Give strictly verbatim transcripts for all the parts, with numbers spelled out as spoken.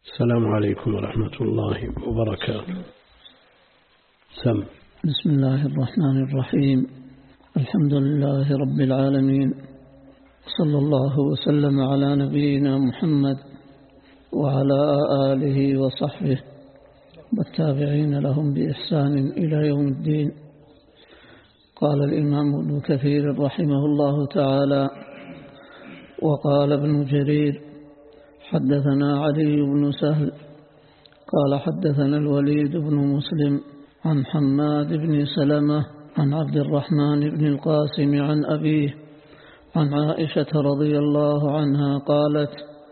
السلام عليكم ورحمة الله وبركاته. سم. بسم الله الرحمن الرحيم. الحمد لله رب العالمين، صلى الله وسلم على نبينا محمد وعلى آله وصحبه والتابعين لهم بإحسان إلى يوم الدين. قال الإمام ابن كثير رحمه الله تعالى: وقال ابن جرير: حدثنا علي بن سهل قال حدثنا الوليد بن مسلم عن حماد بن سلمة عن عبد الرحمن بن القاسم عن أبيه عن عائشة رضي الله عنها قالت: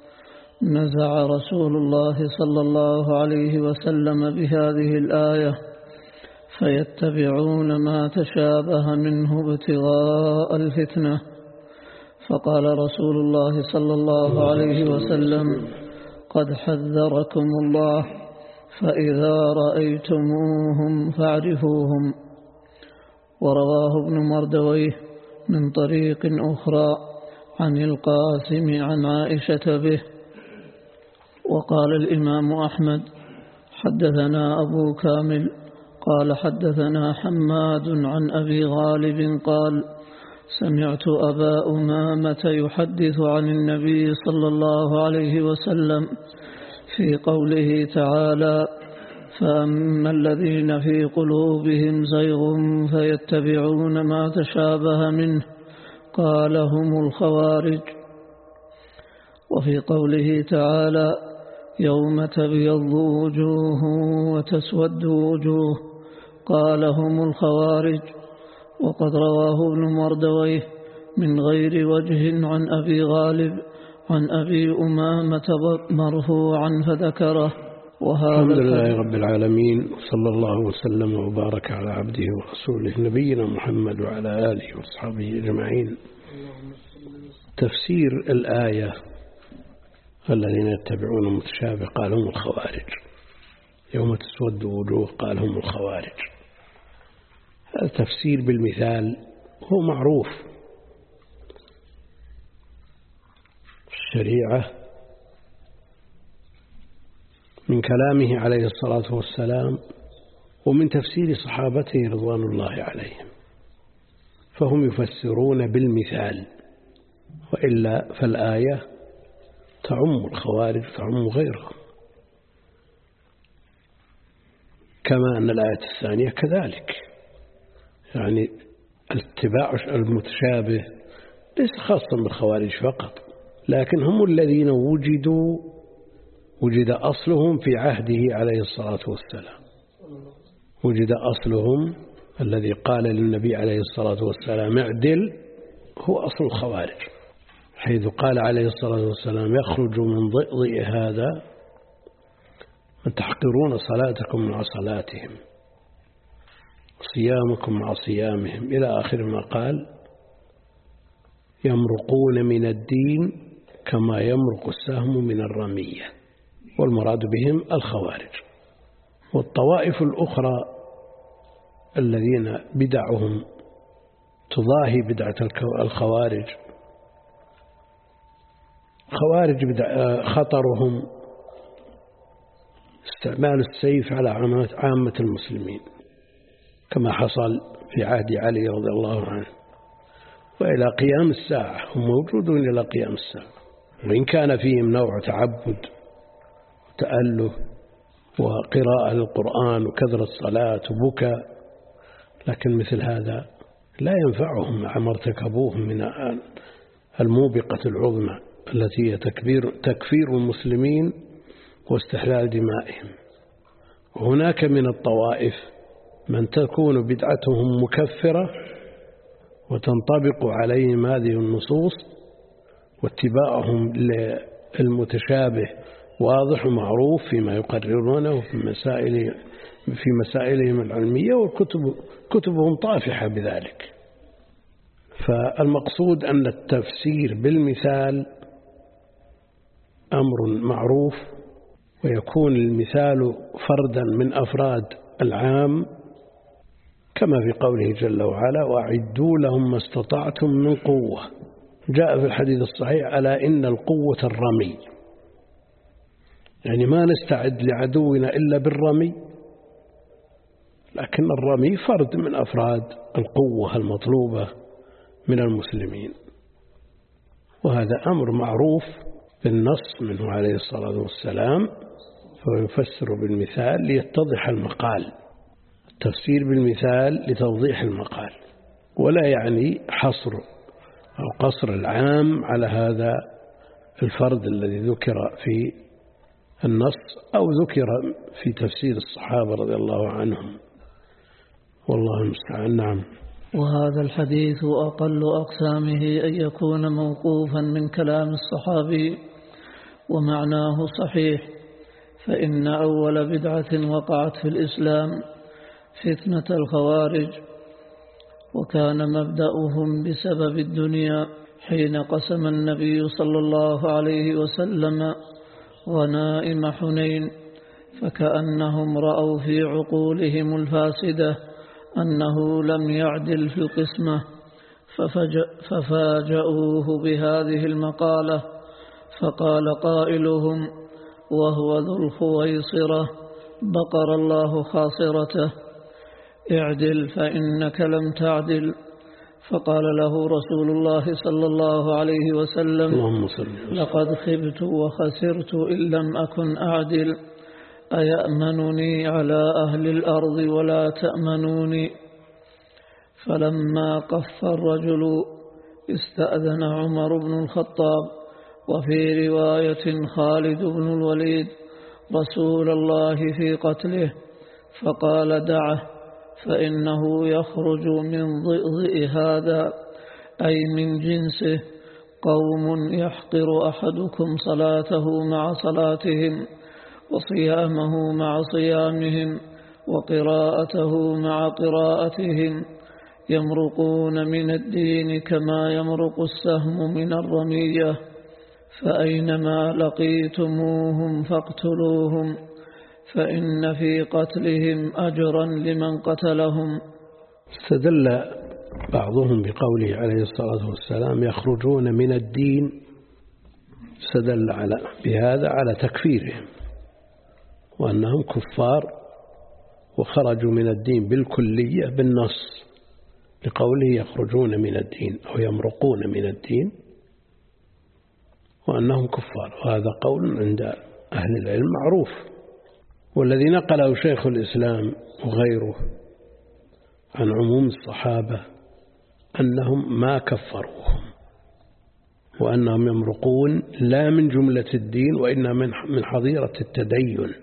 نزع رسول الله صلى الله عليه وسلم بهذه الآية: فيتبعون ما تشابه منه ابتغاء الفتنة. فقال رسول الله صلى الله عليه وسلم: قد حذركم الله، فإذا رأيتموهم فاعرفوهم. ورواه ابن مردويه من طريق أخرى عن القاسم عن عائشة به. وقال الإمام أحمد: حدثنا أبو كامل قال حدثنا حماد عن أبي غالب قال: سمعت أبا أمامة يحدث عن النبي صلى الله عليه وسلم في قوله تعالى: فأما الذين في قلوبهم زيغ فيتبعون ما تشابه منه قال: هم الخوارج. وفي قوله تعالى: يوم تبيض وجوه وتسود وجوه قال: هم الخوارج. وقد رواه ابن مردويه من غير وجه عن أبي غالب عن أبي أمامة مرفوعا فذكره. وهذا الحمد لله رب العالمين، صلى الله وسلم وبارك على عبده ورسوله نبينا محمد وعلى آله وصحبه أجمعين. تفسير الآية: الذين يتبعون المتشابه قال: هم الخوارج. يوم تسود وجوه قال: هم الخوارج. التفسير بالمثال هو معروف في الشريعة من كلامه عليه الصلاة والسلام ومن تفسير صحابته رضوان الله عليهم، فهم يفسرون بالمثال، وإلا فالآية تعم الخوارج تعم غيرهم، كما أن الآية الثانية كذلك. يعني الاتباع المتشابه ليس خاصا بالخوارج فقط، لكن هم الذين وجدوا وجد أصلهم في عهده عليه الصلاة والسلام. وجد أصلهم الذي قال للنبي عليه الصلاة والسلام: اعدل، هو أصل الخوارج، حيث قال عليه الصلاة والسلام: يخرج من ضئضئ هذا من تحقرون صلاتكم مع صلاتهم، صيامكم مع صيامهم، إلى آخر ما قال: يمرقون من الدين كما يمرق السهم من الرمية. والمراد بهم الخوارج. والطوائف الأخرى الذين بدعهم تضاهي بدعة الخوارج، خوارج بدع خطرهم استعمال السيف على عامة المسلمين، كما حصل في عهد علي رضي الله عنه، وإلى قيام الساعة هم موجودون إلى قيام الساعة. وإن كان فيهم نوع تعبد وتأله وقراءة للقرآن وكثرة صلاة وبكاء، لكن مثل هذا لا ينفعهم مع ما ارتكبوه من الموبقة العظمى التي هي تكبير تكفير المسلمين واستحلال دمائهم. وهناك من الطوائف من تكون بدعتهم مكفرة وتنطبق عليهم هذه النصوص، واتباعهم للمتشابه واضح ومعروف فيما يقررونه في مسائل في مسائلهم العلمية، والكتب كتبهم طافحة بذلك. فالمقصود أن التفسير بالمثال أمر معروف، ويكون المثال فردا من أفراد العام، كما في قوله جل وعلا: وأعدوا لهم ما استطعتم من قوة. جاء في الحديث الصحيح: ألا إن القوة الرمي. يعني ما نستعد لعدونا إلا بالرمي، لكن الرمي فرد من أفراد القوة المطلوبة من المسلمين، وهذا أمر معروف بالنص منه عليه الصلاة والسلام، فيفسر بالمثال ليتضح المقال، التفسير بالمثال لتوضيح المقال، ولا يعني حصر أو قصر العام على هذا الفرد الذي ذكر في النص أو ذكر في تفسير الصحابة رضي الله عنهم، والله المستعان. نعم. وهذا الحديث أقل أقسامه أن يكون موقوفا من كلام الصحابي، ومعناه صحيح، فإن أول بدعة وقعت في الإسلام فتنة الخوارج، وكان مبدأهم بسبب الدنيا، حين قسم النبي صلى الله عليه وسلم غنائم حنين، فكأنهم رأوا في عقولهم الفاسدة أنه لم يعدل في القسمة، ففاجأوه بهذه المقالة، فقال قائلهم وهو ذو الخويصرة بقر الله خاصرته: اعدل فإنك لم تعدل. فقال له رسول الله صلى الله عليه وسلم: لقد خبت وخسرت إن لم أكن أعدل، أيأمنني على أهل الأرض ولا تأمنوني؟ فلما قف الرجل استأذن عمر بن الخطاب، وفي رواية خالد بن الوليد، رسول الله في قتله، فقال: دعه فإنه يخرج من ضئضئ هذا، أي من جنسه، قوم يحقر أحدكم صلاته مع صلاتهم، وصيامه مع صيامهم، وقراءته مع قراءتهم، يمرقون من الدين كما يمرق السهم من الرمية، فأينما لقيتموهم فاقتلوهم، فإن في قتلهم أجرا لمن قتلهم. استدل بعضهم بقوله عليه الصلاة والسلام يخرجون من الدين، استدل على بهذا على تكفيرهم وأنهم كفار وخرجوا من الدين بالكلية بالنص، لقوله يخرجون من الدين أو يمرقون من الدين، وأنهم كفار، وهذا قول عند أهل العلم معروف. والذي نقله شيخ الإسلام وغيره عن عموم الصحابة أنهم ما كفروهم، وأنهم يمرقون لا من جملة الدين، وإنما من حظيرة التدين،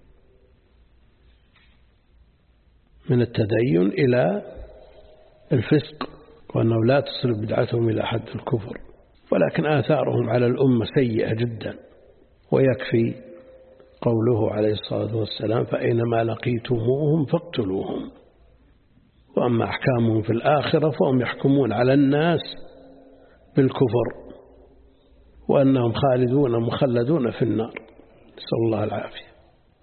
من التدين إلى الفسق، وأنه لا تصل بدعتهم إلى حد الكفر، ولكن آثارهم على الأمة سيئة جدا، ويكفي قوله عليه الصلاة والسلام فأينما لقيتموهم فاقتلوهم. وأما أحكامهم في الآخرة فهم يحكمون على الناس بالكفر، وأنهم خالدون مخلدون في النار، نسأل الله العافية.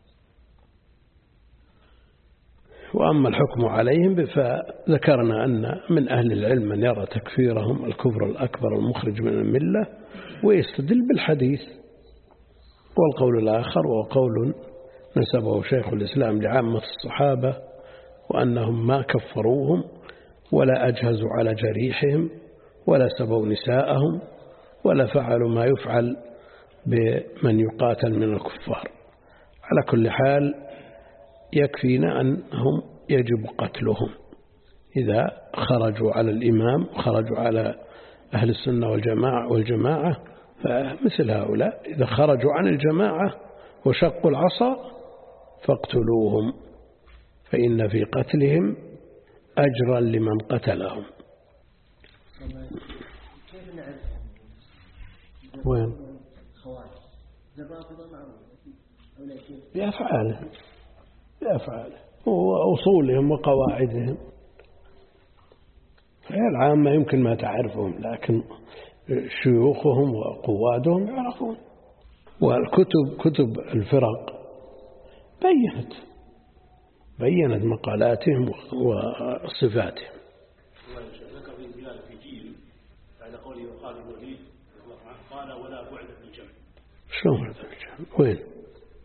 وأما الحكم عليهم فذكرنا أن من أهل العلم من يرى تكفيرهم الكفر الأكبر المخرج من الملة، ويستدل بالحديث. والقول الآخر وهو قول نسبه شيخ الإسلام لعامة الصحابة، وأنهم ما كفروهم ولا أجهزوا على جريحهم ولا سبوا نساءهم ولا فعلوا ما يفعل بمن يقاتل من الكفار. على كل حال يكفينا أنهم يجب قتلهم إذا خرجوا على الإمام وخرجوا على أهل السنة والجماعة والجماعة فمثل هؤلاء إذا خرجوا عن الجماعة وشقوا العصا فاقتلوهم، فإن في قتلهم أجرا لمن قتلهم. وين؟ بأفعالهم بأفعالهم وأصولهم وقواعدهم. العامة يمكن ما تعرفهم، لكن شيوخهم وقوادهم يعرفون. والكتب كتب الفرق بينت بينت مقالاتهم وصفاتهم. ذكر في زيادة في جيل بعد قوله خالد بن الوليد قال ولا بعد في الجمع. شلون هذا الجمع؟ وين؟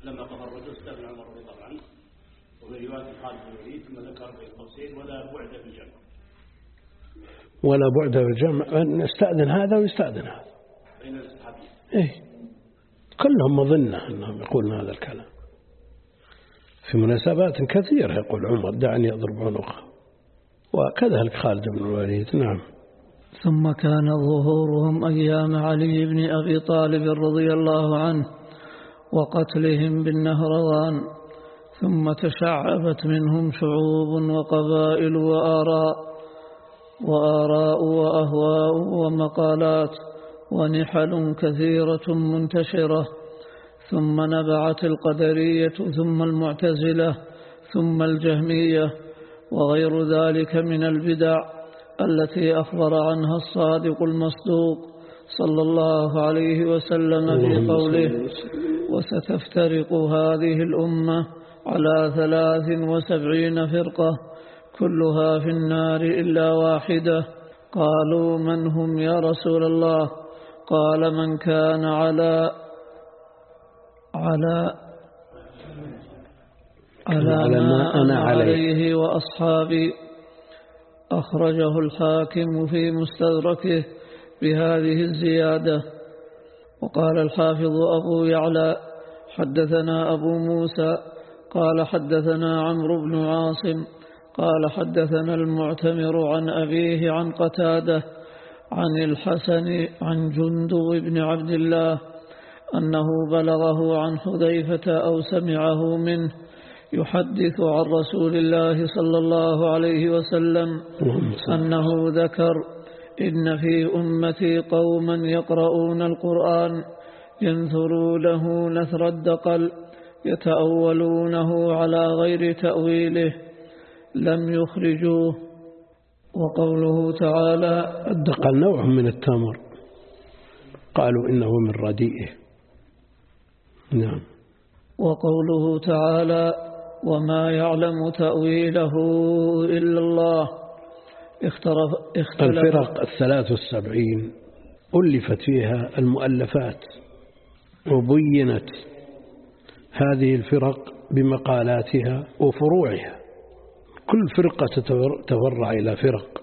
لما قضى الرجل استأذن عمر رضي الله عنه، وفي رواية خالد بن الوليد ثم ذكر بين قوسين ولا بعد في الجمع. ولا بعد في الجمع، نستأذن هذا ويستأذن هذا. بين الصحابيين. إيه، كلهم مظنة أنهم يقولون هذا الكلام. في مناسبات كثيرة يقول عمر دعني أضرب عنقه، وكذلك خالد بن الوليد. نعم. ثم كان ظهورهم أيام علي بن أبي طالب رضي الله عنه وقتلهم بالنهروان، ثم تشعبت منهم شعوب وقبائل وآراء وآراء وأهواء ومقالات ونحل كثيرة منتشرة، ثم نبعت القدرية ثم المعتزلة ثم الجهمية وغير ذلك من البدع التي أخبر عنها الصادق المصدوق صلى الله عليه وسلم في قوله: وستفترق هذه الأمة على ثلاث وسبعين فرقة كلها في النار إلا واحدة. قالوا: من هم يا رسول الله؟ قال: من كان على على على ما أنا عليه وأصحابي. أخرجه الحاكم في مستدركه بهذه الزيادة. وقال الحافظ أبو يعلى: حدثنا أبو موسى قال حدثنا عمرو بن عاصم قال حدثنا المعتمر عن أبيه عن قتادة عن الحسن عن جندب بن عبد الله أنه بلغه عن حذيفة أو سمعه منه يحدث عن رسول الله صلى الله عليه وسلم أنه ذكر: إن في أمتي قوما يقرؤون القرآن ينثرونه نثر الدقل يتأولونه على غير تأويله لم يخرجوه. وقوله تعالى: الدقل نوع من التمر، قالوا إنه من رديئه. نعم. وقوله تعالى: وما يعلم تأويله إلا الله. اختلف الفرق الثلاث والسبعين ألفت فيها المؤلفات وبينت هذه الفرق بمقالاتها وفروعها، كل فرقة تفرع إلى فرق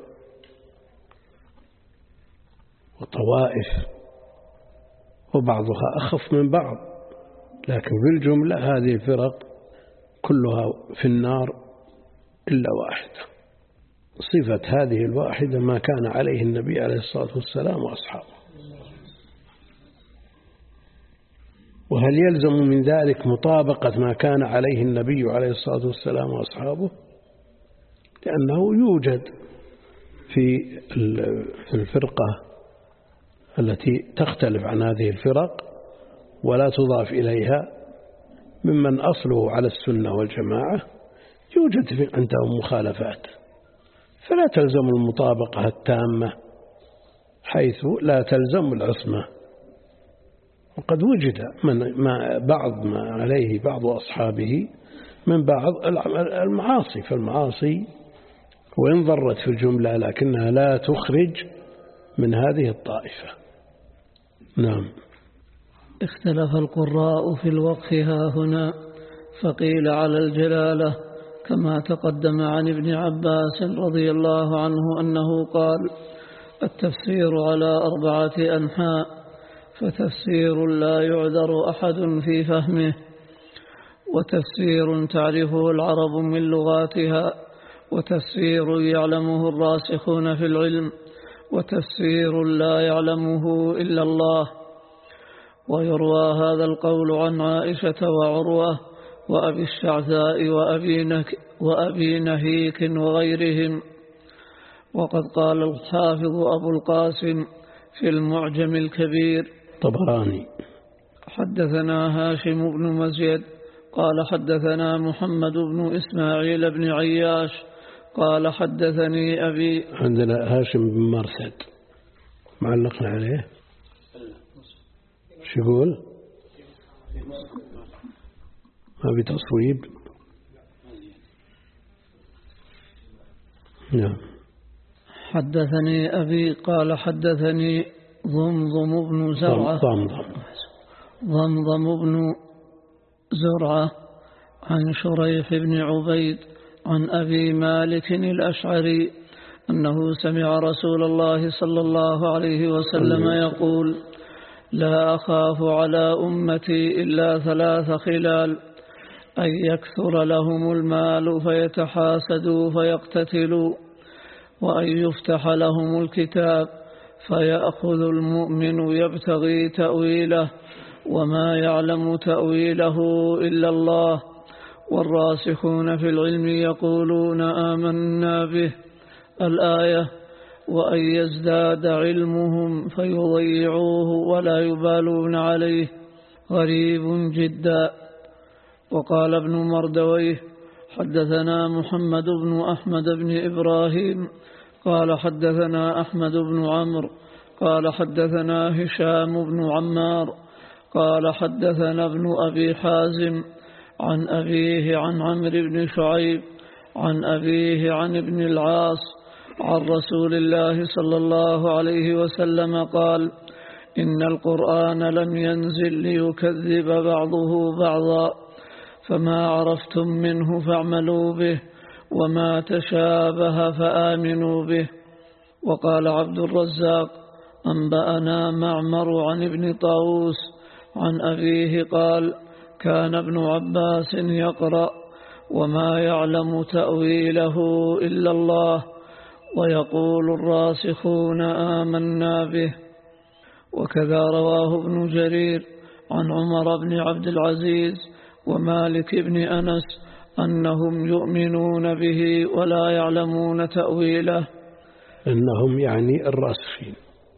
وطوائف وبعضها أخف من بعض، لكن بالجملة هذه الفرق كلها في النار إلا واحدة. صفة هذه الواحدة ما كان عليه النبي عليه الصلاة والسلام وأصحابه. وهل يلزم من ذلك مطابقة ما كان عليه النبي عليه الصلاة والسلام وأصحابه؟ لأنه يوجد في الفرقة التي تختلف عن هذه الفرق ولا تضاف إليها ممن أصله على السنة والجماعة، يوجد في عندهم مخالفات، فلا تلزم المطابقة التامة حيث لا تلزم العصمة. وقد وجد من ما بعض ما عليه بعض أصحابه من بعض المعاصي، فالمعاصي وإن ضرت في الجملة لكنها لا تخرج من هذه الطائفة. نعم. اختلف القراء في الوقف ها هنا، فقيل على الجلالة كما تقدم عن ابن عباس رضي الله عنه أنه قال: التفسير على أربعة أنحاء، فتفسير لا يعذر أحد في فهمه، وتفسير تعرفه العرب من لغاتها، وتفسير يعلمه الراسخون في العلم، وتفسير لا يعلمه إلا الله. ويروى هذا القول عن عائشة وعروة وأبي الشعثاء وأبي, نك وأبي نهيك وغيرهم. وقد قال الحافظ أبو القاسم في المعجم الكبير طبراني: حدثنا هاشم بن مزيد قال حدثنا محمد بن إسماعيل بن عياش قال حدثني أبي. عندنا هاشم بن مرثد معلقنا عليه، شو يقول؟ ما بتصويب. نعم. حدثني أبي قال حدثني ضمضم بن زرعة ضمضم ضمضم بن زرعة عن شريح بن عبيد عن أبي مالك الأشعري أنه سمع رسول الله صلى الله عليه وسلم يقول: لا أخاف على أمتي إلا ثلاث خلال: أن يكثر لهم المال فيتحاسدوا فيقتتلوا، وأن يفتح لهم الكتاب فيأخذ المؤمن يبتغي تأويله وما يعلم تأويله إلا الله، والراسخون في العلم يقولون آمنا به. الآية: وأن يزداد علمهم فيضيعوه ولا يبالون عليه، غريب جدا. وقال ابن مردويه: حدثنا محمد بن أحمد بن إبراهيم قال حدثنا أحمد بن عمرو قال حدثنا هشام بن عمار قال حدثنا ابن أبي حازم عن أبيه عن عمرو بن شعيب عن أبيه عن ابن العاص عن رسول الله صلى الله عليه وسلم قال: إن القرآن لم ينزل ليكذب بعضه بعضا، فما عرفتم منه فاعملوا به، وما تشابه فآمنوا به. وقال عبد الرزاق: أنبأنا معمر عن ابن طاووس عن أبيه قال: كان ابن عباس يقرأ: وما يعلم تأويله إلا الله، ويقول الراسخون آمنا به. وكذا رواه ابن جرير عن عمر بن عبد العزيز ومالك بن أنس أنهم يؤمنون به ولا يعلمون تأويله. إنهم يعني الراسخين.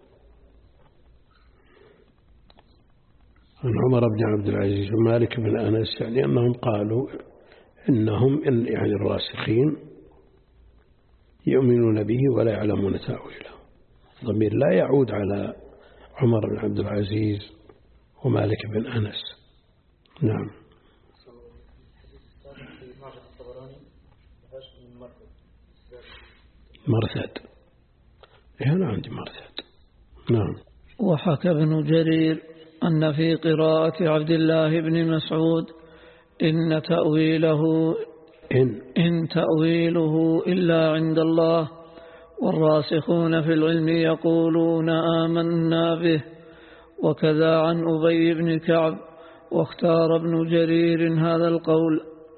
عن عمر بن عبد العزيز ومالك بن أنس يعني أنهم قالوا إنهم يعني الراسخين يؤمنون به ولا يعلمون تأويله. الضمير لا يعود على عمر بن عبد العزيز ومالك بن أنس. نعم. مرثد. هنا عندي مرثد. نعم. وحكى ابن جرير أن في قراءة عبد الله بن مسعود: إن تأويله إن, إن تأويله إلا عند الله، والراسخون في العلم يقولون آمنا به. وكذا عن أبي بن كعب. واختار ابن جرير هذا القول.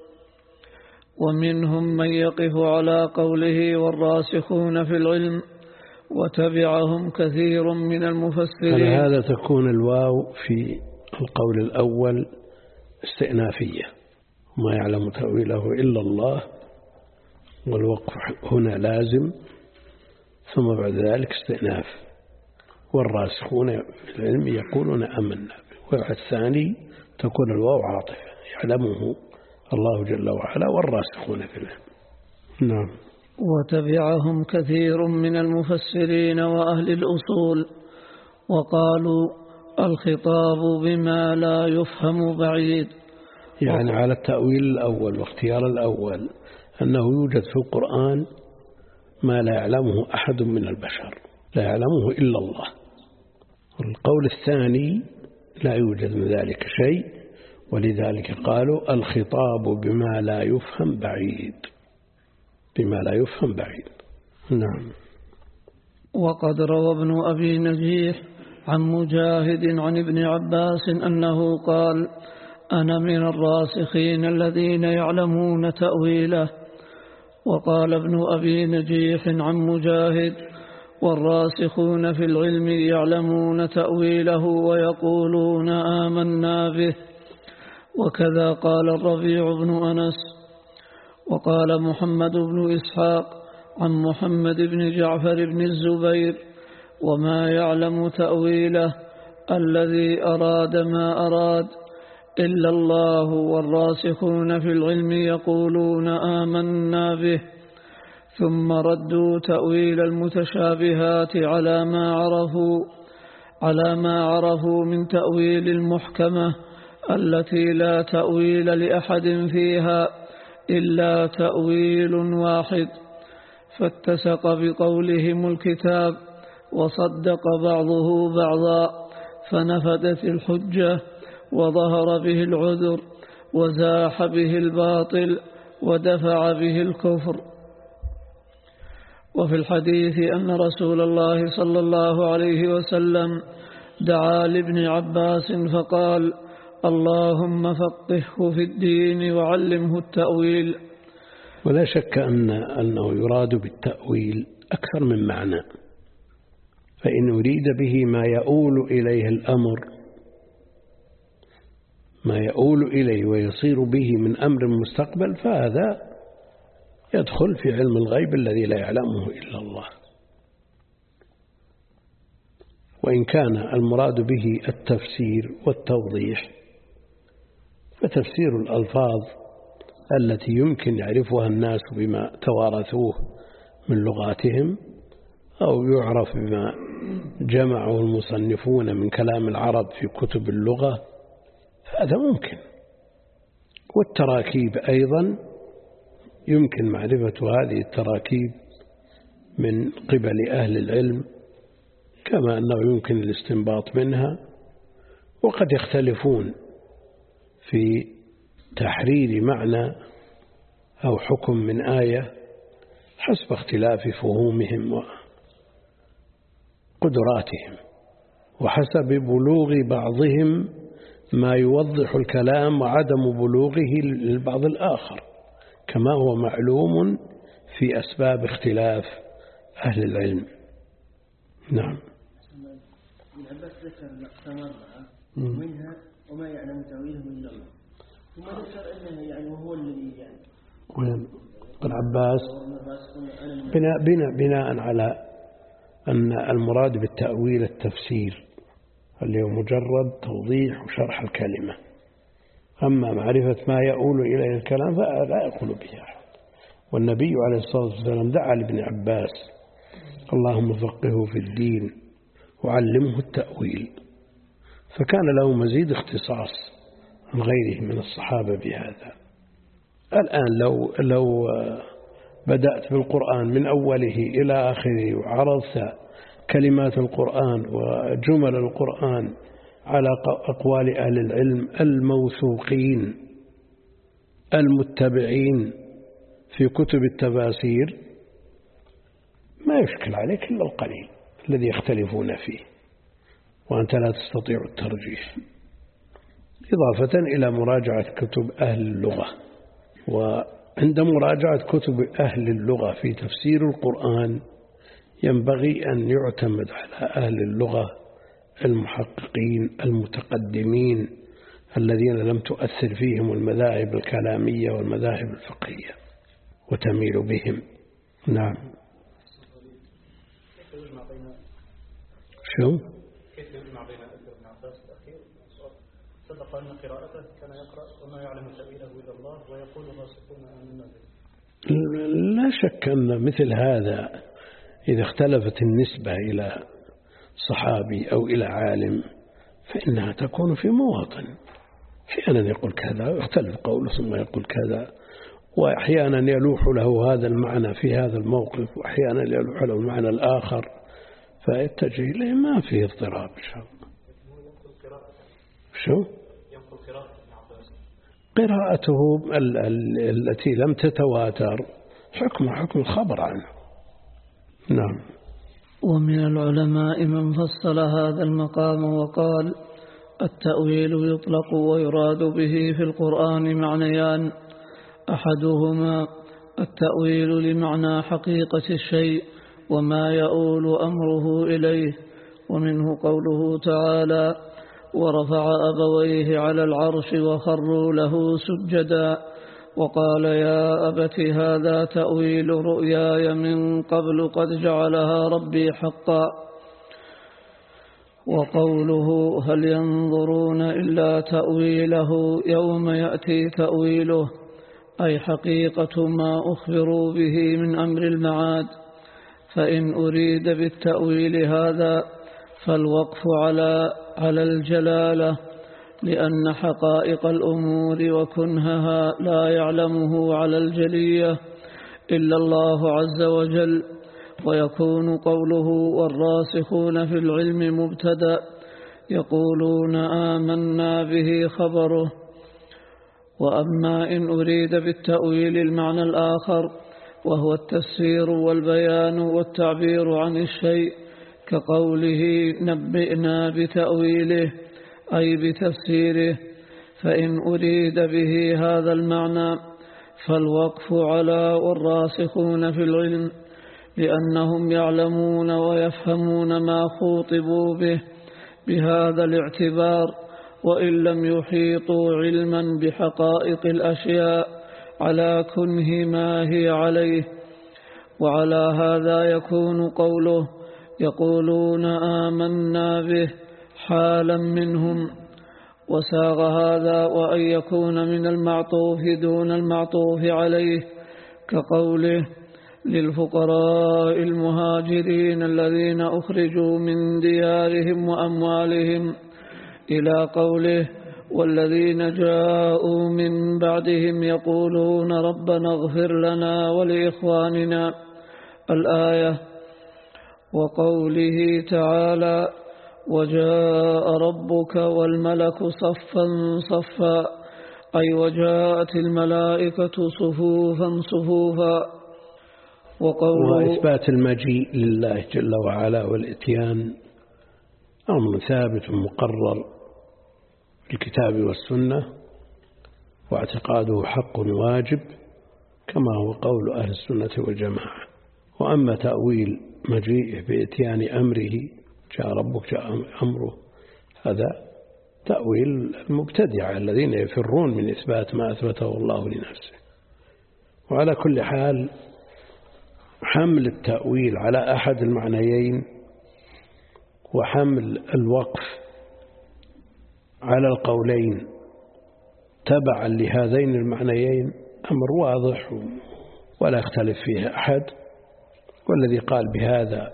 ومنهم من يقف على قوله والراسخون في العلم، وتبعهم كثير من المفسرين. على هذا تكون الواو في القول الأول استئنافية: ما يعلم تأويله إلا الله، والوقف هنا لازم، ثم بعد ذلك استئناف: والراسخون في العلم يقولون آمنا به. والثاني تكون الواو عاطفة: يعلمه الله جل وعلا والراسخون في العلم. نعم. وتبعهم كثير من المفسرين وأهل الأصول، وقالوا الخطاب بما لا يفهم بعيد. يعني على التأويل الأول واختيار الأول أنه يوجد في القرآن ما لا يعلمه أحد من البشر، لا يعلمه إلا الله. والقول الثاني لا يوجد من ذلك شيء، ولذلك قالوا الخطاب بما لا يفهم بعيد، بما لا يفهم بعيد. نعم. وقد روى ابن أبي نجيح عن مجاهد عن ابن عباس أنه قال: أنا من الراسخين الذين يعلمون تأويله. وقال ابن أبي نجيح عن مجاهد: والراسخون في العلم يعلمون تأويله ويقولون آمنا به. وكذا قال الربيع بن أنس. وقال محمد بن إسحاق عن محمد بن جعفر بن الزبير: وما يعلم تأويله الذي أراد ما أراد إلا الله، والراسخون في العلم يقولون آمنا به. ثم ردوا تأويل المتشابهات على ما عرفوا على ما عرفوا من تأويل المحكمة التي لا تأويل لأحد فيها إلا تأويل واحد، فاتسق بقولهم الكتاب وصدق بعضه بعضا، فنفدت الحجة وظهر به العذر، وزاح به الباطل ودفع به الكفر. وفي الحديث أن رسول الله صلى الله عليه وسلم دعا لابن عباس فقال: اللهم فقهه في الدين وعلمه التأويل. ولا شك أن أنه يراد بالتأويل أكثر من معنى، فإن أريد به ما يؤول إليه الأمر، ما يؤول إليه ويصير به من أمر مستقبل، فهذا يدخل في علم الغيب الذي لا يعلمه إلا الله. وإن كان المراد به التفسير والتوضيح، فتفسير الألفاظ التي يمكن يعرفها الناس بما توارثوه من لغاتهم، أو يعرف بما جمعه المصنفون من كلام العرب في كتب اللغة، هذا ممكن. والتراكيب أيضا يمكن معرفة هذه التراكيب من قبل أهل العلم، كما أنه يمكن الاستنباط منها. وقد يختلفون في تحرير معنى أو حكم من آية حسب اختلاف فهومهم وقدراتهم، وحسب بلوغ بعضهم ما يوضح الكلام وعدم بلوغه للبعض الآخر، كما هو معلوم في أسباب اختلاف أهل العلم. نعم. ابن عباس ذكر الأقسام أربعة منها وما يعلم تأويله إلا الله، ثم ذكر أنه يعني وهو الذي يعني وين ابن عباس بناء, بناء, بناء على أن المراد بالتأويل التفسير اللي هو مجرد توضيح وشرح الكلمة، أما معرفة ما يؤول إليه الكلام فلا يقول به أحد. والنبي عليه الصلاة والسلام دعا لابن عباس: اللهم فقهه في الدين وعلمه التأويل، فكان له مزيد اختصاص عن غيره من الصحابة بهذا. الآن لو, لو بدأت بالقرآن من أوله إلى آخره وعرضت كلمات القرآن وجمل القرآن على أقوال أهل العلم الموثوقين المتبعين في كتب التفاسير، ما يشكل عليك إلا القليل الذي يختلفون فيه، وأنت لا تستطيع الترجيح، إضافة إلى مراجعة كتب أهل اللغة. وعند مراجعة كتب أهل اللغة في تفسير القرآن ينبغي أن يعتمد على أهل اللغة المحققين المتقدمين الذين لم تؤثر فيهم المذاهب الكلامية والمذاهب الفقهية وتميل بهم. نعم. شو؟ كيف يجمع بين أثر ابن عباس الأخير؟ صدق أن قراءته كان يقرأ وما يعلم تأويله إلا الله ويقول الراسخون آمنا به. لا شك أن مثل هذا إذا اختلفت النسبة إلى صحابي أو إلى عالم فإنها تكون في مواطن، أحيانا يقول كذا ويختلف قوله ثم يقول كذا، وأحيانا يلوح له هذا المعنى في هذا الموقف وأحيانا يلوح له المعنى الآخر، فيتجه إليه ما فيه اضطراب إن شاء الله. شو؟ قراءته التي لم تتواتر حكم حكم الخبر عنه. نعم. ومن العلماء من فصل هذا المقام وقال: التأويل يطلق ويراد به في القرآن معنيان: أحدهما التأويل لمعنى حقيقة الشيء وما يؤول أمره إليه، ومنه قوله تعالى: ورفع أبويه على العرش وخروا له سجدا وقال يا أبت هذا تأويل رؤياي من قبل قد جعلها ربي حقا. وقوله هل ينظرون إلا تأويله يوم يأتي تأويله، أي حقيقة ما أخبروا به من أمر المعاد. فإن أريد بالتأويل هذا فالوقف على على الجلالة، لأن حقائق الأمور وكنهها لا يعلمه على الجلية إلا الله عز وجل. ويكون قوله والراسخون في العلم مبتدأ، يقولون آمنا به خبره، وأما إن أريد بالتأويل المعنى الآخر وهو التفسير والبيان والتعبير عن الشيء كقوله نبئنا بتأويله أي بتفسيره، فإن أريد به هذا المعنى فالوقف على والراسخون في العلم، لأنهم يعلمون ويفهمون ما خوطبوا به بهذا الاعتبار، وإن لم يحيطوا علما بحقائق الأشياء على كنه ما هي عليه. وعلى هذا يكون قوله يقولون آمنا به حالا منهم، وساغ هذا وأن يكون من المعطوف دون المعطوف عليه كقوله للفقراء المهاجرين الذين أخرجوا من ديارهم وأموالهم إلى قوله والذين جاءوا من بعدهم يقولون ربنا اغفر لنا ولإخواننا الآية. وقوله تعالى وجاء ربك والملك صفا صفا أي وجاءت الملائكة صفوفا صفوفا. وإثبات المجيء لله جل وعلا والإتيان أمر ثابت مقرر في الكتاب والسنة، واعتقاده حق واجب كما هو قول أهل السنة والجماعة. وأما تأويل مجيئه بإتيان أمره جاء ربك جاء أمره، هذا تأويل المبتدعة الذين يفرون من إثبات ما أثبته الله لنفسه. وعلى كل حال حمل التأويل على أحد المعنيين وحمل الوقف على القولين تبعا لهذين المعنيين أمر واضح ولا يختلف فيه أحد، والذي قال بهذا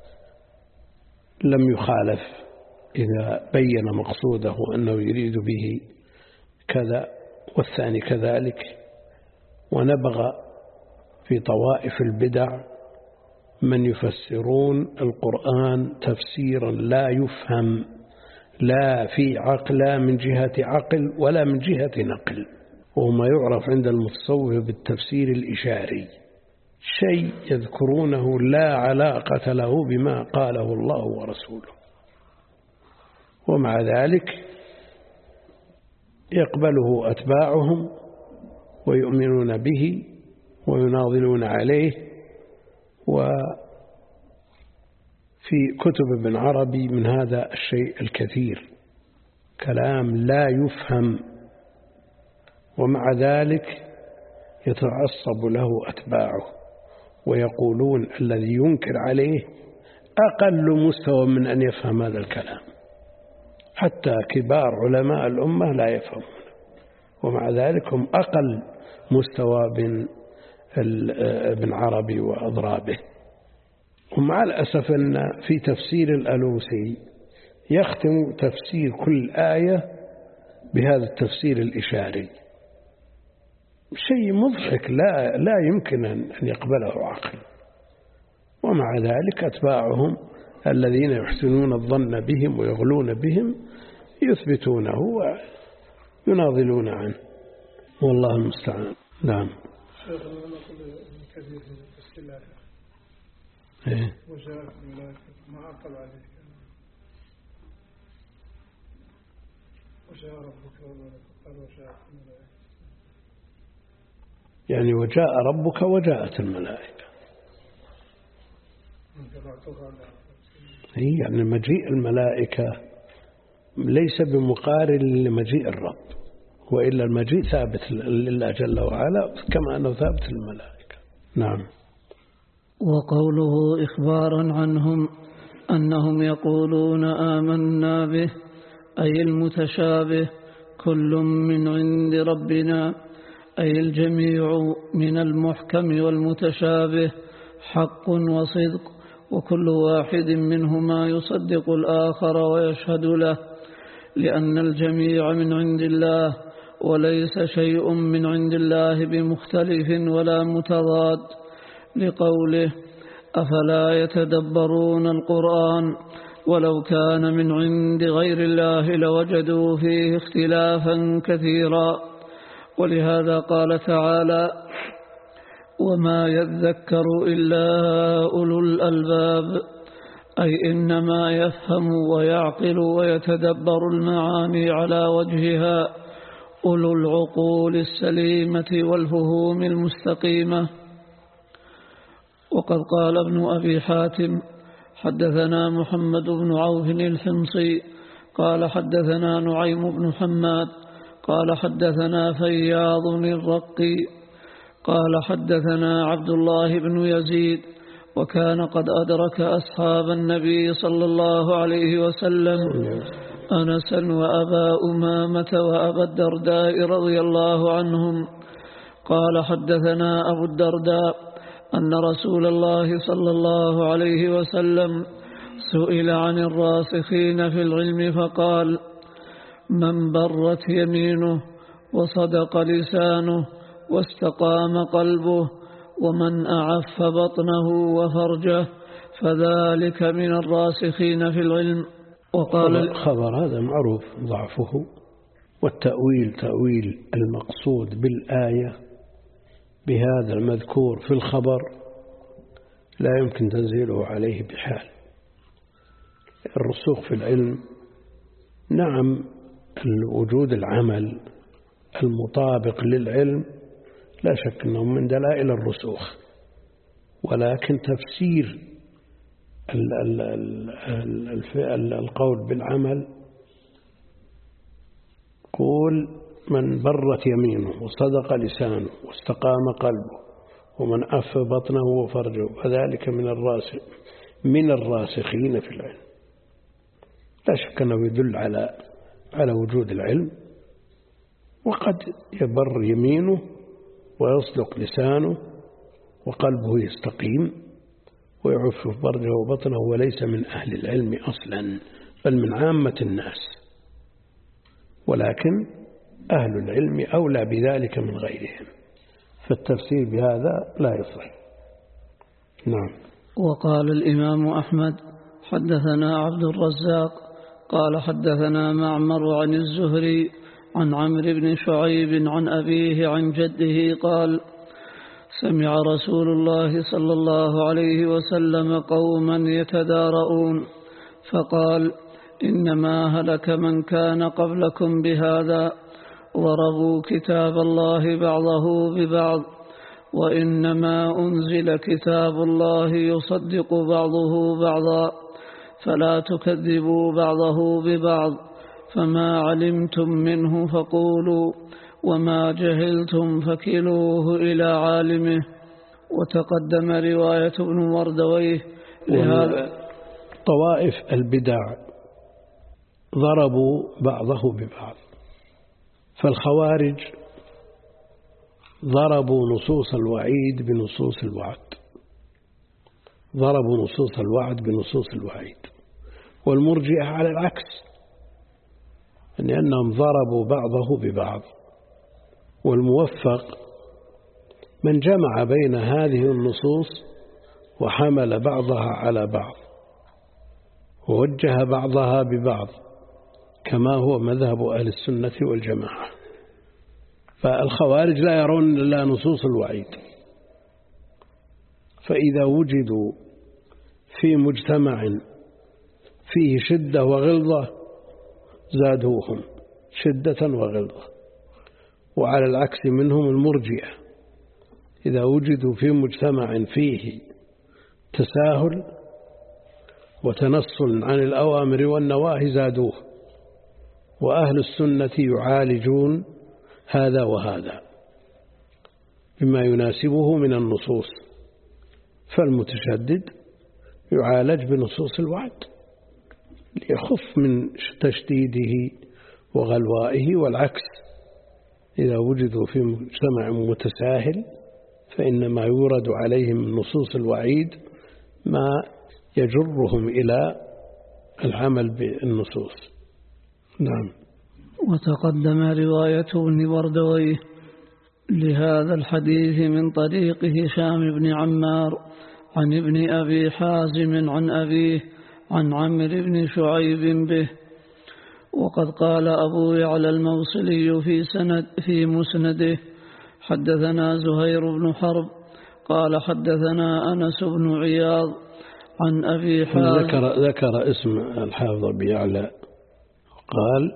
لم يخالف إذا بين مقصوده أنه يريد به كذا، والثاني كذلك. ونبغى في طوائف البدع من يفسرون القرآن تفسيرا لا يفهم، لا في عقل، لا من جهة عقل ولا من جهة نقل، وما يعرف عند المتصوف بالتفسير الإشاري، شيء يذكرونه لا علاقة له بما قاله الله ورسوله، ومع ذلك يقبله أتباعهم ويؤمنون به ويناضلون عليه. وفي كتب ابن عربي من هذا الشيء الكثير، كلام لا يفهم، ومع ذلك يتعصب له أتباعه ويقولون الذي ينكر عليه أقل مستوى من أن يفهم هذا الكلام، حتى كبار علماء الأمة لا يفهمون، ومع ذلك هم أقل مستوى من ابن عربي وأضرابه. ومع الأسف أن في تفسير الألوسي يختم تفسير كل آية بهذا التفسير الإشاري، شيء مضحك لا لا يمكن أن يقبله عقل، ومع ذلك أتباعهم الذين يحسنون الظن بهم ويغلون بهم يثبتونه ويناضلون عنه، والله المستعان. نعم. شيخ الله نقول كثير من السلاح وجاءت الملائكة ما عقل عليك وجاء ربك والملك قال وجاءت الملائكة، يعني وجاء ربك وجاءت الملائكة، هي يعني مجيء الملائكة ليس بمقارن لمجيء الرب، وإلا المجيء ثابت لله جل وعلا كما أنه ثابت للملائكة. نعم. وقوله إخبارا عنهم أنهم يقولون آمنا به أي المتشابه كل من عند ربنا، أي الجميع من المحكم والمتشابه حق وصدق، وكل واحد منهما يصدق الآخر ويشهد له، لأن الجميع من عند الله، وليس شيء من عند الله بمختلف ولا متضاد، لقوله أفلا يتدبرون القرآن ولو كان من عند غير الله لوجدوا فيه اختلافا كثيرا. ولهذا قال تعالى: وما يذكر إلا أولو الألباب، أي إنما يفهم ويعقل ويتدبر المعاني على وجهها أولو العقول السليمة والفهوم المستقيمة. وقد قال ابن أبي حاتم: حدثنا محمد بن عوف الحمصي قال حدثنا نعيم بن حماد قال حدثنا فياض الرقي قال حدثنا عبد الله بن يزيد، وكان قد أدرك أصحاب النبي صلى الله عليه وسلم أنسا وأبا أمامة وأبا الدرداء رضي الله عنهم. قال حدثنا أبو الدرداء أن رسول الله صلى الله عليه وسلم سئل عن الراسخين في العلم فقال: من برت يمينه وصدق لسانه واستقام قلبه ومن أعف بطنه وفرجه فذلك من الراسخين في العلم. وقال الخبر هذا معروف ضعفه، والتأويل تأويل المقصود بالآية بهذا المذكور في الخبر لا يمكن تنزيله عليه بحال. الرسوخ في العلم نعم، وجود العمل المطابق للعلم لا شك أنه من دلائل الرسوخ، ولكن تفسير القول بالعمل قول: من برت يمينه وصدق لسانه واستقام قلبه ومن أف بطنه وفرجه فذلك من الراسخ من الراسخين في العلم. لا شك أنه يدل على على وجود العلم، وقد يبر يمينه ويصدق لسانه وقلبه يستقيم ويعف فرجه وبطنه وليس من أهل العلم أصلا، بل من عامة الناس، ولكن أهل العلم أولى بذلك من غيرهم، فالتفسير بهذا لا يصح. نعم. وقال الإمام أحمد: حدثنا عبد الرزاق قال حدثنا معمر عن الزهري عن عمرو بن شعيب عن أبيه عن جده قال: سمع رسول الله صلى الله عليه وسلم قوما يتدارؤون فقال: إنما هلك من كان قبلكم بهذا، ضربوا كتاب الله بعضه ببعض، وإنما أنزل كتاب الله يصدق بعضه بعضا، فلا تكذبوا بعضه ببعض، فما علمتم منه فقولوا، وما جهلتم فكلوه إلى عالمه. وتقدم رواية ابن مردويه لهذا. طوائف البدع ضربوا بعضه ببعض، فالخوارج ضربوا نصوص الوعيد بنصوص الوعد، ضربوا نصوص الوعد بنصوص الوعيد، والمرجئة على العكس، لأنهم ضربوا بعضه ببعض. والموفق من جمع بين هذه النصوص وحمل بعضها على بعض ووجه بعضها ببعض، كما هو مذهب أهل السنة والجماعة. فالخوارج لا يرون إلا نصوص الوعيد، فإذا وجدوا في مجتمع فيه شدة وغلظة زادوهم شدة وغلظة. وعلى العكس منهم المرجئة، إذا وجدوا في مجتمع فيه تساهل وتنصل عن الأوامر والنواهي زادوه. وأهل السنة يعالجون هذا وهذا بما يناسبه من النصوص، فالمتشدد يعالج بنصوص الوعد ليخف من تشديده وغلوائه، والعكس إذا وجدوا في مجتمع متساهل فإنما يورد عليهم من نصوص الوعيد ما يجرهم إلى العمل بالنصوص. نعم. وتقدم رواية ابن مردويه لهذا الحديث من طريق هشام بن عمار عن ابن أبي حازم عن أبيه عن عمرو بن شعيب به. وقد قال أبو يعلى الموصلي في سند في مسنده حدثنا زهير بن حرب قال حدثنا أنس بن عياض عن أبي حازم ذكر, ذكر اسم الحافظ أبي يعلى قال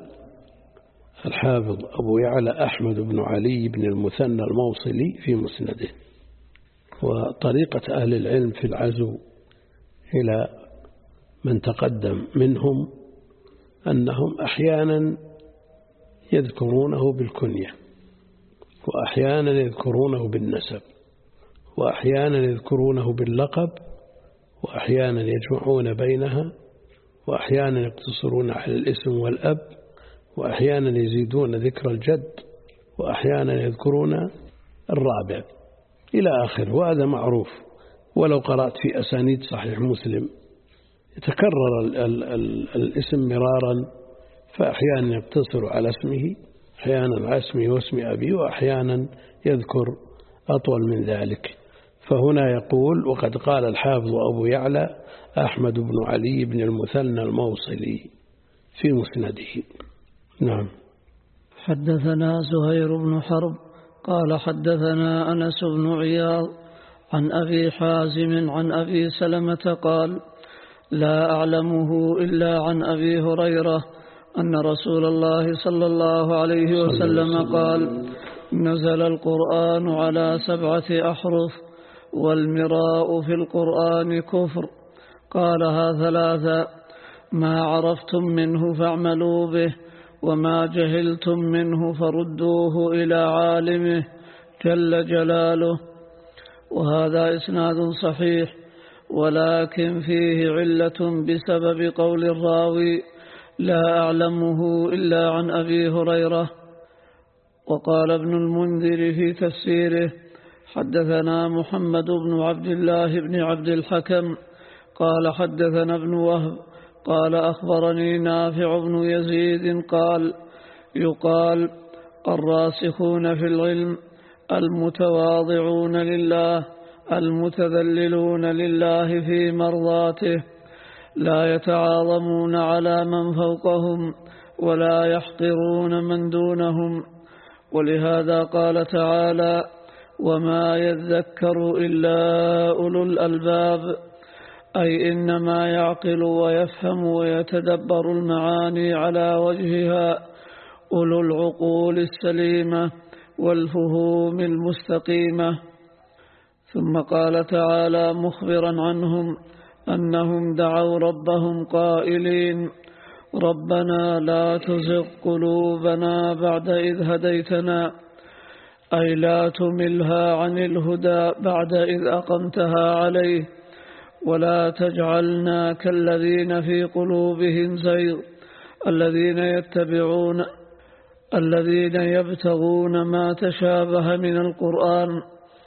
الحافظ أبو يعلى أحمد بن علي بن المثنى الموصلي في مسنده. وطريقة أهل العلم في العزو إلى من تقدم منهم أنهم أحيانا يذكرونه بالكنية، وأحيانا يذكرونه بالنسب، وأحيانا يذكرونه باللقب، وأحيانا يجمعون بينها، وأحيانا يقتصرون على الاسم والأب، وأحيانا يزيدون ذكر الجد، وأحيانا يذكرون الرابع إلى آخر. وهذا معروف، ولو قرأت في أسانيد صحيح مسلم يتكرر ال ال ال الاسم مرارا، فأحيانا يقتصر على اسمه، أحيانا على اسمه واسم أبيه، وأحيانا يذكر أطول من ذلك. فهنا يقول وقد قال الحافظ أبو يعلى أحمد بن علي بن المثنى الموصلي في مسنده. نعم. حدثنا زهير بن حرب قال حدثنا أنس بن عياض عن أبي حازم عن أبي سلمة قال لا أعلمه إلا عن أبي هريرة أن رسول الله صلى الله عليه وسلم قال نزل القرآن على سبعة أحرف والمراء في القرآن كفر. قالها ثلاثا: ما عرفتم منه فاعملوا به، وما جهلتم منه فردوه إلى عالمه جل جلاله. وهذا إسناد صحيح، ولكن فيه علة بسبب قول الراوي لا أعلمه إلا عن أبي هريرة. وقال ابن المنذر في تفسيره حدثنا محمد بن عبد الله بن عبد الحكم قال حدثنا ابن وهب قال أخبرني نافع بن يزيد قال يقال الراسخون في العلم المتواضعون لله المتذللون لله في مرضاته، لا يتعاظمون على من فوقهم ولا يحقرون من دونهم. ولهذا قال تعالى وما يذكر إلا أولو الألباب، أي إنما يعقل ويفهم ويتدبر المعاني على وجهها أولو العقول السليمة والفهوم المستقيمة. ثم قال تعالى مخبرا عنهم أنهم دعوا ربهم قائلين ربنا لا تزغ قلوبنا بعد إذ هديتنا، أي لا تملها عن الهدى بعد إذ أقمتها عليه، ولا تجعلنا كالذين في قلوبهم زيغ الذين يتبعون الذين يبتغون ما تشابه من القرآن،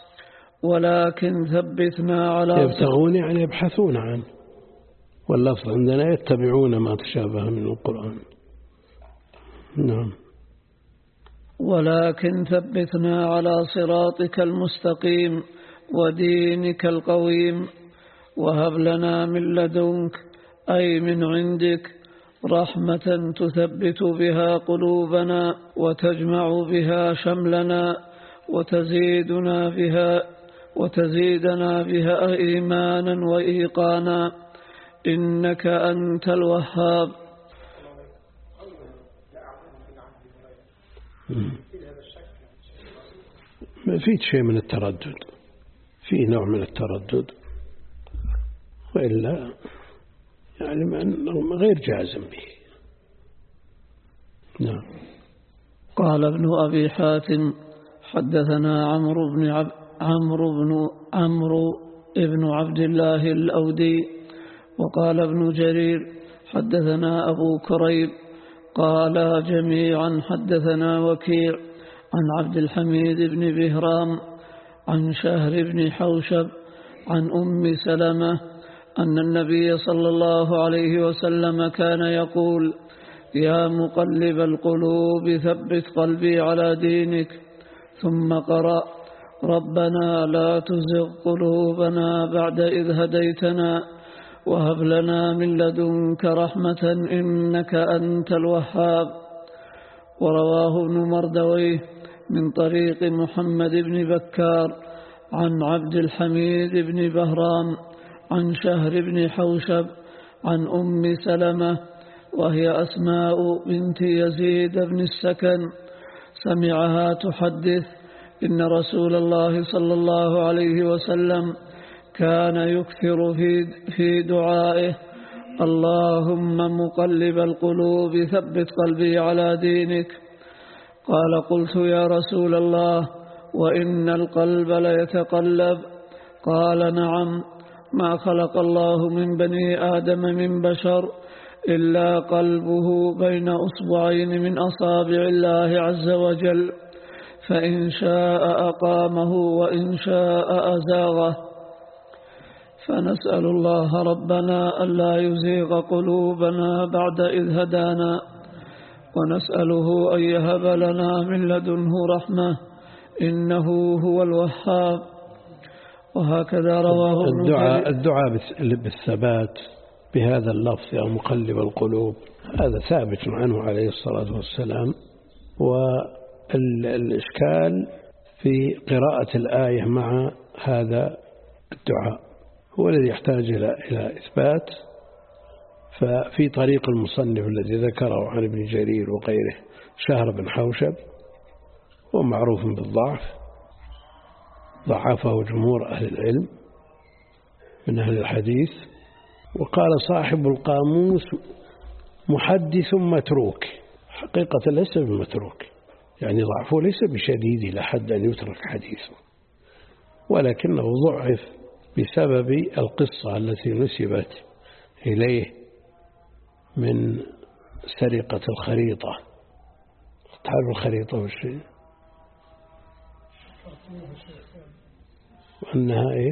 ولكن ثبتنا على يبتغون يعني يبحثون عنه، واللفظ عندنا يتبعون ما تشابه من القرآن. نعم. ولكن ثبتنا على صراطك المستقيم ودينك القويم، وهب لنا من لدنك أي من عندك رحمة تثبت بها قلوبنا وتجمع بها شملنا وتزيدنا بها وتزيدنا بها إيمانا وإيقانا، إنك أنت الوهاب. ما في شيء من التردد، في نوع من التردد، وإلا يعني ما غير جازم به. نعم. قال ابن أبي حاتم حدثنا عمرو بن عب عمرو بن عمرو ابن عبد الله الأودي. وقال ابن جرير حدثنا أبو كريب قال جميعا حدثنا وكيع عن عبد الحميد بن بهرام عن شهر بن حوشب عن أم سلمة أن النبي صلى الله عليه وسلم كان يقول يا مقلب القلوب ثبت قلبي على دينك، ثم قرأ ربنا لا تزغ قلوبنا بعد إذ هديتنا وهب لنا من لدنك رحمة إنك أنت الوهاب. ورواه ابن مردويه من طريق محمد بن بكار عن عبد الحميد بن بهرام عن شهر بن حوشب عن أم سلمة وهي أسماء بنت يزيد بن السكن سمعها تحدث إن رسول الله صلى الله عليه وسلم كان يكثر في في دعائه: اللهم مقلب القلوب ثبت قلبي على دينك. قال: قلت يا رسول الله وإن القلب ليتقلب؟ قال: نعم، ما خلق الله من بني آدم من بشر إلا قلبه بين أصبعين من أصابع الله عز وجل، فإن شاء أقامه وإن شاء أزاغه. فنسأل الله ربنا ألا يزيغ قلوبنا بعد إذ هدانا، ونسأله أن يهب لنا من لدنه رحمة إنه هو الوهاب. وهكذا رواه الدعاء, الدعاء بالثبات بهذا اللفظ يا مقلب القلوب هذا ثابت عنه عليه الصلاة والسلام. والإشكال في قراءة الآية مع هذا الدعاء هو الذي يحتاج إلى إثبات. ففي طريق المصنف الذي ذكره عن ابن جرير وغيره شهر بن حوشب ومعروف بالضعف، ضعفه جمهور أهل العلم من أهل الحديث. وقال صاحب القاموس محدث متروك، حقيقة ليس بمتروك، يعني ضعفه ليس بشديد إلى حد أن يترك حديثه، ولكنه ضعف بسبب القصة التي نسبت إليه من سرقة الخريطة. تعرف الخريطة والشيء وأنها إيش؟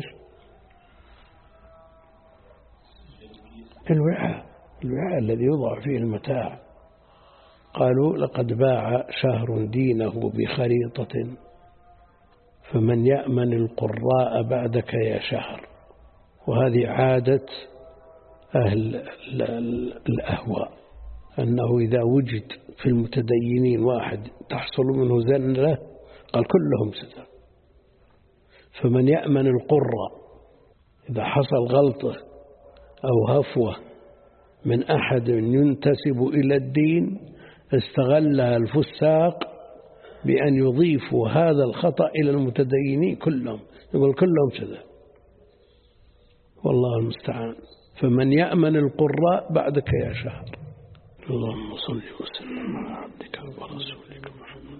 الوعاء، الوعاء الذي يوضع فيه المتاع. قالوا: لقد باع شهر دينه بخريطة فمن يأمن القراء بعدك يا شهر. وهذه عادة أهل الأهواء، أنه إذا وجد في المتدينين واحد تحصل منه زلة قال كلهم سدى. فمن يأمن القراء، إذا حصل غلطة أو هفوة من أحد ينتسب إلى الدين استغلها الفساق بأن يضيفوا هذا الخطأ إلى المتدينين كلهم، يقول كلهم كذا، والله المستعان. فمن يأمن القراء بعدك يا شهر. اللهم صل وسلم على عبدك ورسولك محمد.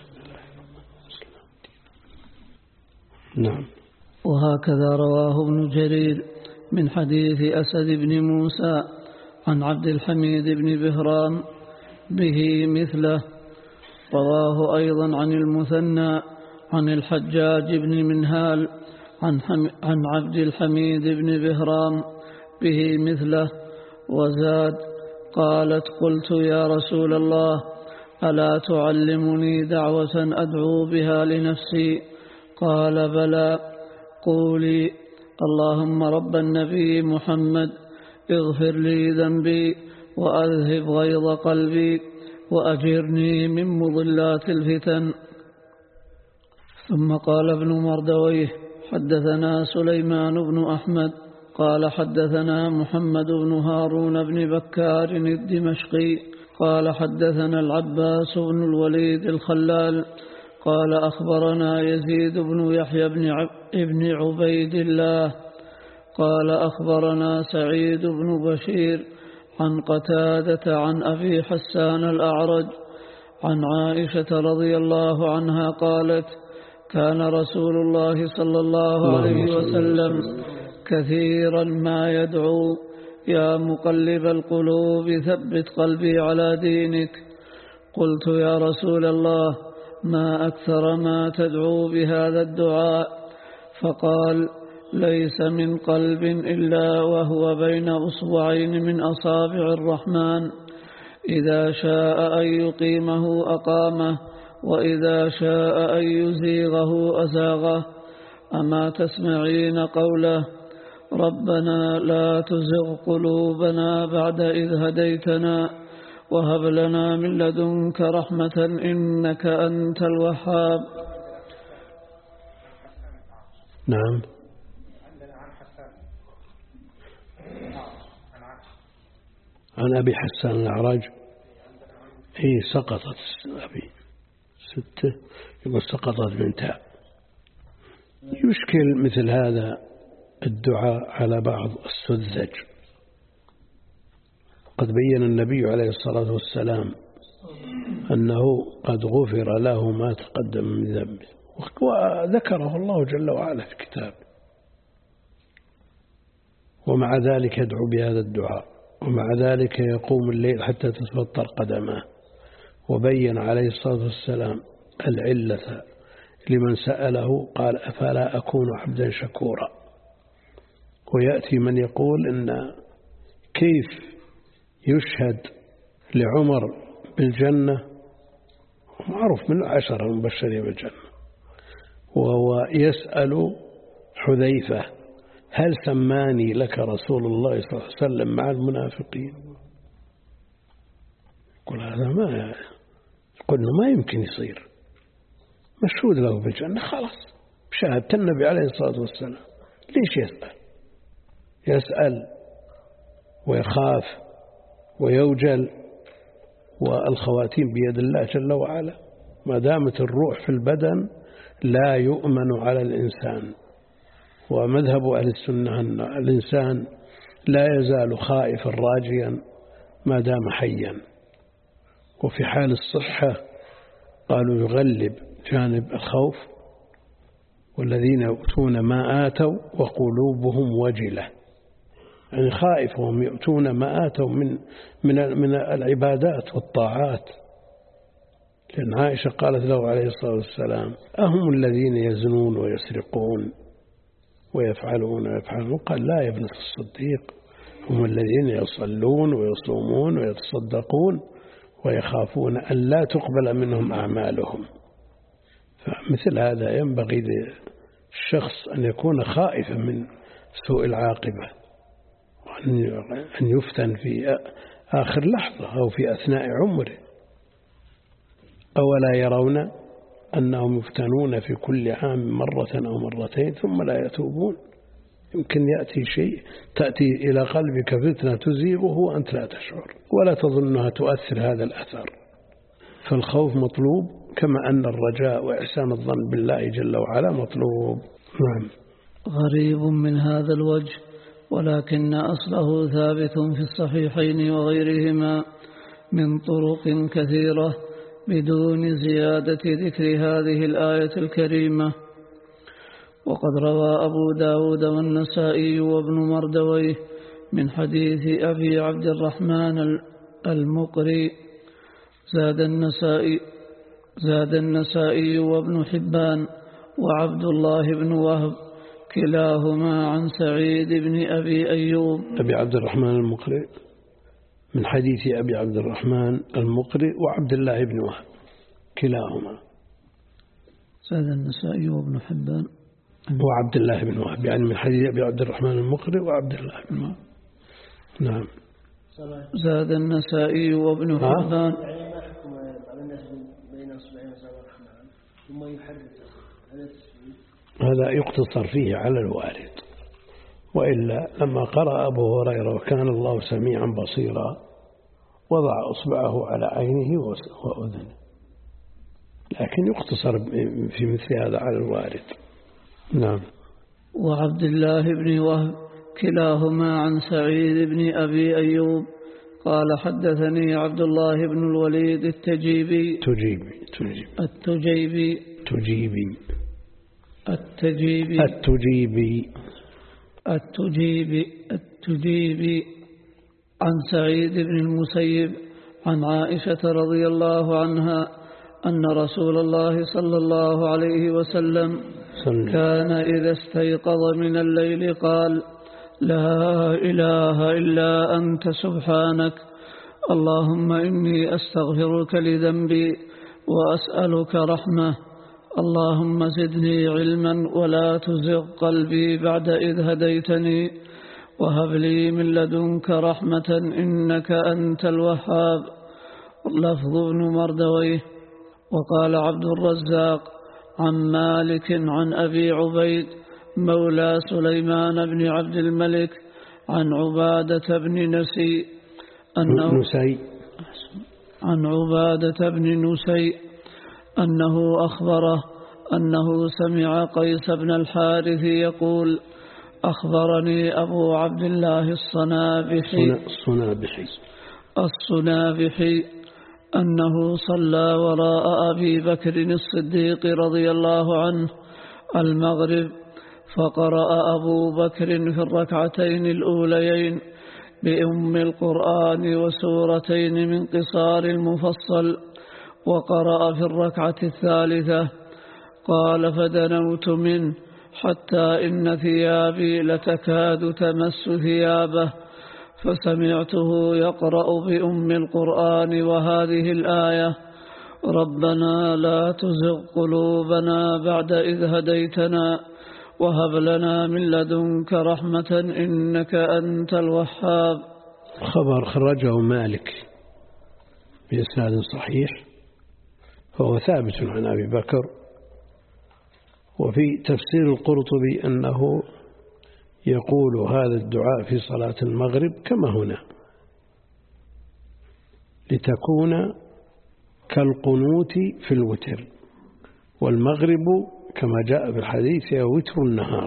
نعم. وهكذا رواه ابن جرير من حديث أسد بن موسى عن عبد الحميد بن بهرام به مثله. رواه أيضا عن المثنى عن الحجاج بن منهال عن, عن عبد الحميد بن بهرام به مثله. وزاد: قالت: قلت يا رسول الله ألا تعلمني دعوة أدعو بها لنفسي؟ قال: بلى، قولي: اللهم رب النبي محمد اغفر لي ذنبي وأذهب غيظ قلبي وأجرني من مضلات الفتن. ثم قال ابن مردويه: حدثنا سليمان بن أحمد قال حدثنا محمد بن هارون بن بكار الدمشقي قال حدثنا العباس بن الوليد الخلال قال أخبرنا يزيد بن يحيى بن عبيد الله قال أخبرنا سعيد بن بشير عن قتادة عن أبي حسان الأعرج عن عائشة رضي الله عنها قالت: كان رسول الله صلى الله عليه وسلم كثيرا ما يدعو: يا مقلب القلوب ثبت قلبي على دينك. قلت: يا رسول الله ما أكثر ما تدعو بهذا الدعاء؟ فقال: ليس من قلب إلا وهو بين أصبعين من أصابع الرحمن، إذا شاء أن يقيمه أقامه وإذا شاء أن يزيغه أزاغه. أما تسمعين قوله: ربنا لا تزغ قلوبنا بعد إذ هديتنا وهب لنا من لدنك رحمة إنك أنت الوهاب. نعم. عن أبي حسان الأعرج هي سقطت أبي ستة يقول سقطت بنتها. يشكل مثل هذا الدعاء على بعض السذج. قد بين النبي عليه الصلاة والسلام أنه قد غفر له ما تقدم من ذنبه، وذكره الله جل وعلا في كتابه، ومع ذلك يدعو بهذا الدعاء، ومع ذلك يقوم الليل حتى تتفطر قدماه. وبين عليه الصلاة والسلام العلة لمن سأله، قال أفلا أكون عبدا شكورا. ويأتي من يقول إن كيف يشهد لعمر بالجنة، معروف من العشرة المبشرين بالجنة، وهو يسأل حذيفة هل سماني لك رسول الله صلى الله عليه وسلم مع المنافقين؟ يقول هذا ما قلنا ما يمكن يصير، مشهود له بالجنة خلاص، شاهدت النبي عليه الصلاة والسلام، ليش يسأل؟ يسأل ويخاف ويوجل، والخواتيم بيد الله جل وعلا. ما دامت الروح في البدن لا يؤمن على الإنسان. ومذهب أهل السنة أن الإنسان لا يزال خائفا راجيا ما دام حيا، وفي حال الصحة قالوا يغلب جانب الخوف، والذين يؤتون ما آتوا وقلوبهم وجلة، يعني خائف وهم يؤتون ما آتوا من من من العبادات والطاعات. لأن عائشة قالت له عليه الصلاة والسلام أهم الذين يزنون ويسرقون ويفعلون ويفعلون؟ قال لا يا ابنة الصديق، هم الذين يصلون ويصومون ويتصدقون ويخافون أن لا تقبل منهم أعمالهم. فمثل هذا ينبغي للشخص أن يكون خائفا من سوء العاقبة، وأن يفتن في آخر لحظة أو في أثناء عمره. أولا يرون أنهم يفتنون في كل عام مرة أو مرتين ثم لا يتوبون؟ يمكن يأتي شيء تأتي إلى قلبك فتنة تزيغه وأنت لا تشعر ولا تظنها تؤثر هذا الأثر. فالخوف مطلوب كما أن الرجاء وإحسان الظن بالله جل وعلا مطلوب. نعم. غريب من هذا الوجه، ولكن أصله ثابت في الصحيحين وغيرهما من طرق كثيرة بدون زيادة ذكر هذه الآية الكريمة. وقد روى أبو داود والنسائي وابن مردويه من حديث أبي عبد الرحمن المقري زاد النسائي زاد النسائي وابن حبان وعبد الله بن وهب كلاهما عن سعيد بن أبي أيوب. أبي عبد الرحمن المقري من حديث أبي عبد الرحمن المقري وعبد الله بن وهب كلاهما. زاد النسائي وابن حبان وعبد الله بن وهب، يعني من حديث أبي عبد الرحمن المقري وعبد الله بن وهب. نعم. زاد النسائي وابن حبان. يعني ما حكم بعض الناس بين أصبعين أصابع الرحمن ثم يحدث هذا التسبيح؟ هذا يقتصر فيه على الوارد، وإلا لما قرأ أبو هريرة وكان الله سميعا بصيرا وضع أصبعه على عينه وأذنه، لكن يقتصر في مثل هذا على الوارد. نعم. وعبد الله بن وهب كلاهما عن سعيد بن أبي أيوب قال حدثني عبد الله بن الوليد التجيبي تجيبي تجيبي التجيبي تجيبي التجيبي التجيبي التجيبي التجيبي عن سعيد بن المسيب عن عائشة رضي الله عنها أن رسول الله صلى الله عليه وسلم كان إذا استيقظ من الليل قال لا إله إلا أنت سبحانك اللهم إني أستغفرك لذنبي وأسألك رحمة اللهم زدني علما ولا تزغ قلبي بعد إذ هديتني وهب لي من لدنك رحمة إنك أنت الوهاب. لفظ ابن مردويه. وقال عبد الرزاق عن مالك عن أبي عبيد مولى سليمان بن عبد الملك عن عبادة بن نسي أنه نسي عن عبادة بن نسي أنه أخبره أنه سمع قيس بن الحارث يقول أخبرني أبو عبد الله الصنابحي الصنابحي الصنابحي أنه صلى وراء أبي بكر الصديق رضي الله عنه المغرب، فقرأ أبو بكر في الركعتين الأوليين بأم القرآن وسورتين من قصار المفصل، وقرأ في الركعة الثالثة قال فدنوت منه حتى إن ثيابي لتكاد تمس ثيابه، فسمعته يقرأ بأم القرآن وهذه الآية ربنا لا تزغ قلوبنا بعد إذ هديتنا وهب لنا من لدنك رحمة إنك أنت الوهاب. خبر خرجه مالك بإسناد صحيح، فهو ثابت عن أبي بكر. وفي تفسير القرطبي أنه يقول هذا الدعاء في صلاة المغرب كما هنا لتكون كالقنوت في الوتر، والمغرب كما جاء في الحديث هي وتر النهار.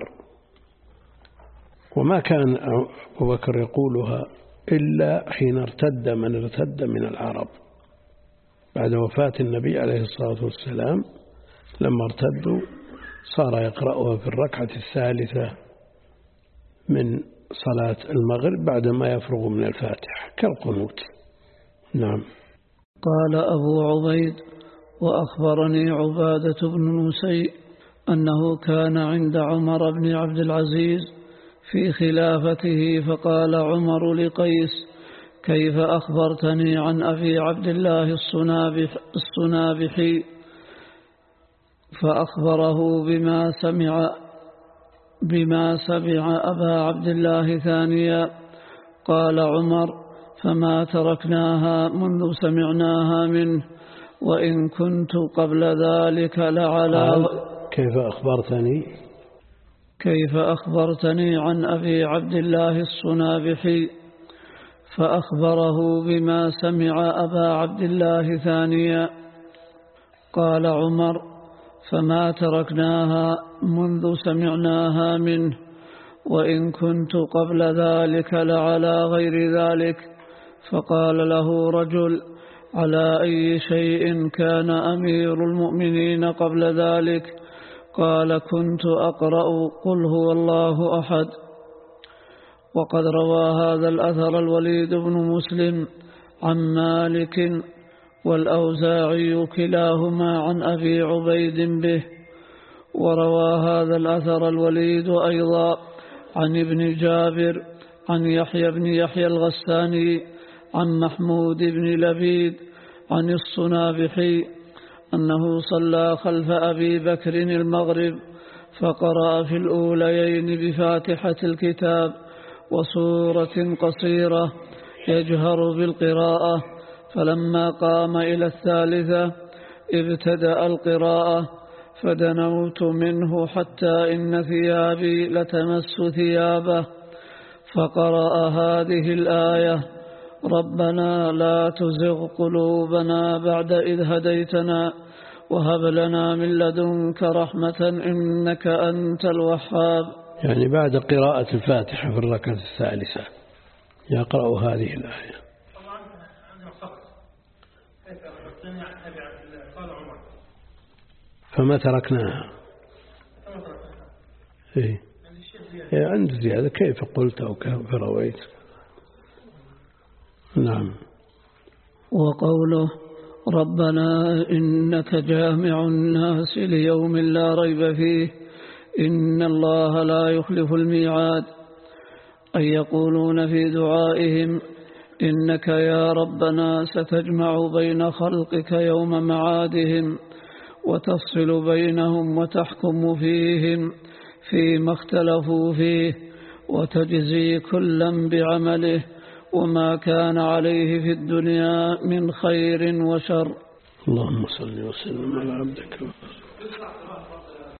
وما كان أبو بكر يقولها إلا حين ارتد من ارتد من العرب بعد وفاة النبي عليه الصلاة والسلام، لما ارتدوا صار يقرأها في الركعة الثالثة من صلاة المغرب بعدما يفرغ من الفاتحة كالقنوت. نعم. قال أبو عبيد وأخبرني عبادة بن نسي أنه كان عند عمر بن عبد العزيز في خلافته، فقال عمر لقيس كيف أخبرتني عن أبي عبد الله الصنابح الصنابحي، فأخبره بما سمع بما سمع أبا عبد الله ثانيا. قال عمر فما تركناها منذ سمعناها منه وإن كنت قبل ذلك لعلى. كيف أخبرتني كيف أخبرتني عن أبي عبد الله الصنابحي، فأخبره بما سمع أبا عبد الله ثانيا. قال عمر فما تركناها منذ سمعناها منه وإن كنت قبل ذلك لعلى غير ذلك. فقال له رجل على أي شيء كان أمير المؤمنين قبل ذلك؟ قال كنت أقرأ قل هو الله أحد. وقد روى هذا الأثر الوليد بن مسلم عن مالك والأوزاعي كلاهما عن أبي عبيد به. وروى هذا الأثر الوليد أيضا عن ابن جابر عن يحيى بن يحيى الغساني عن محمود بن لبيد عن الصنابحي أنه صلى خلف أبي بكر المغرب، فقرأ في الأوليين بفاتحة الكتاب وسورة قصيرة يجهر بالقراءة، فلما قام إلى الثالثة ابتدأ القراءة فدنوت منه حتى إن ثيابي لتمس ثيابه، فقرأ هذه الآية ربنا لا تزغ قلوبنا بعد إذ هديتنا وهب لنا من لدنك رحمة إنك أنت الوهاب. يعني بعد قراءة الفاتحة في الركعة الثالثة يقرأ هذه الآية. فما تركناها. إيه. إيه عند زيادة كيف قلت أو كيف رويت. نعم. وقوله ربنا إنك جامع الناس ليوم لا ريب فيه إن الله لا يخلف الميعاد، أي يقولون في دعائهم إنك يا ربنا ستجمع بين خلقك يوم معادهم وتفصل بينهم وتحكم فيهم فيما اختلفوا فيه، وتجزي كلا بعمله وما كان عليه في الدنيا من خير وشر. اللهم صل وسلم على عبدك.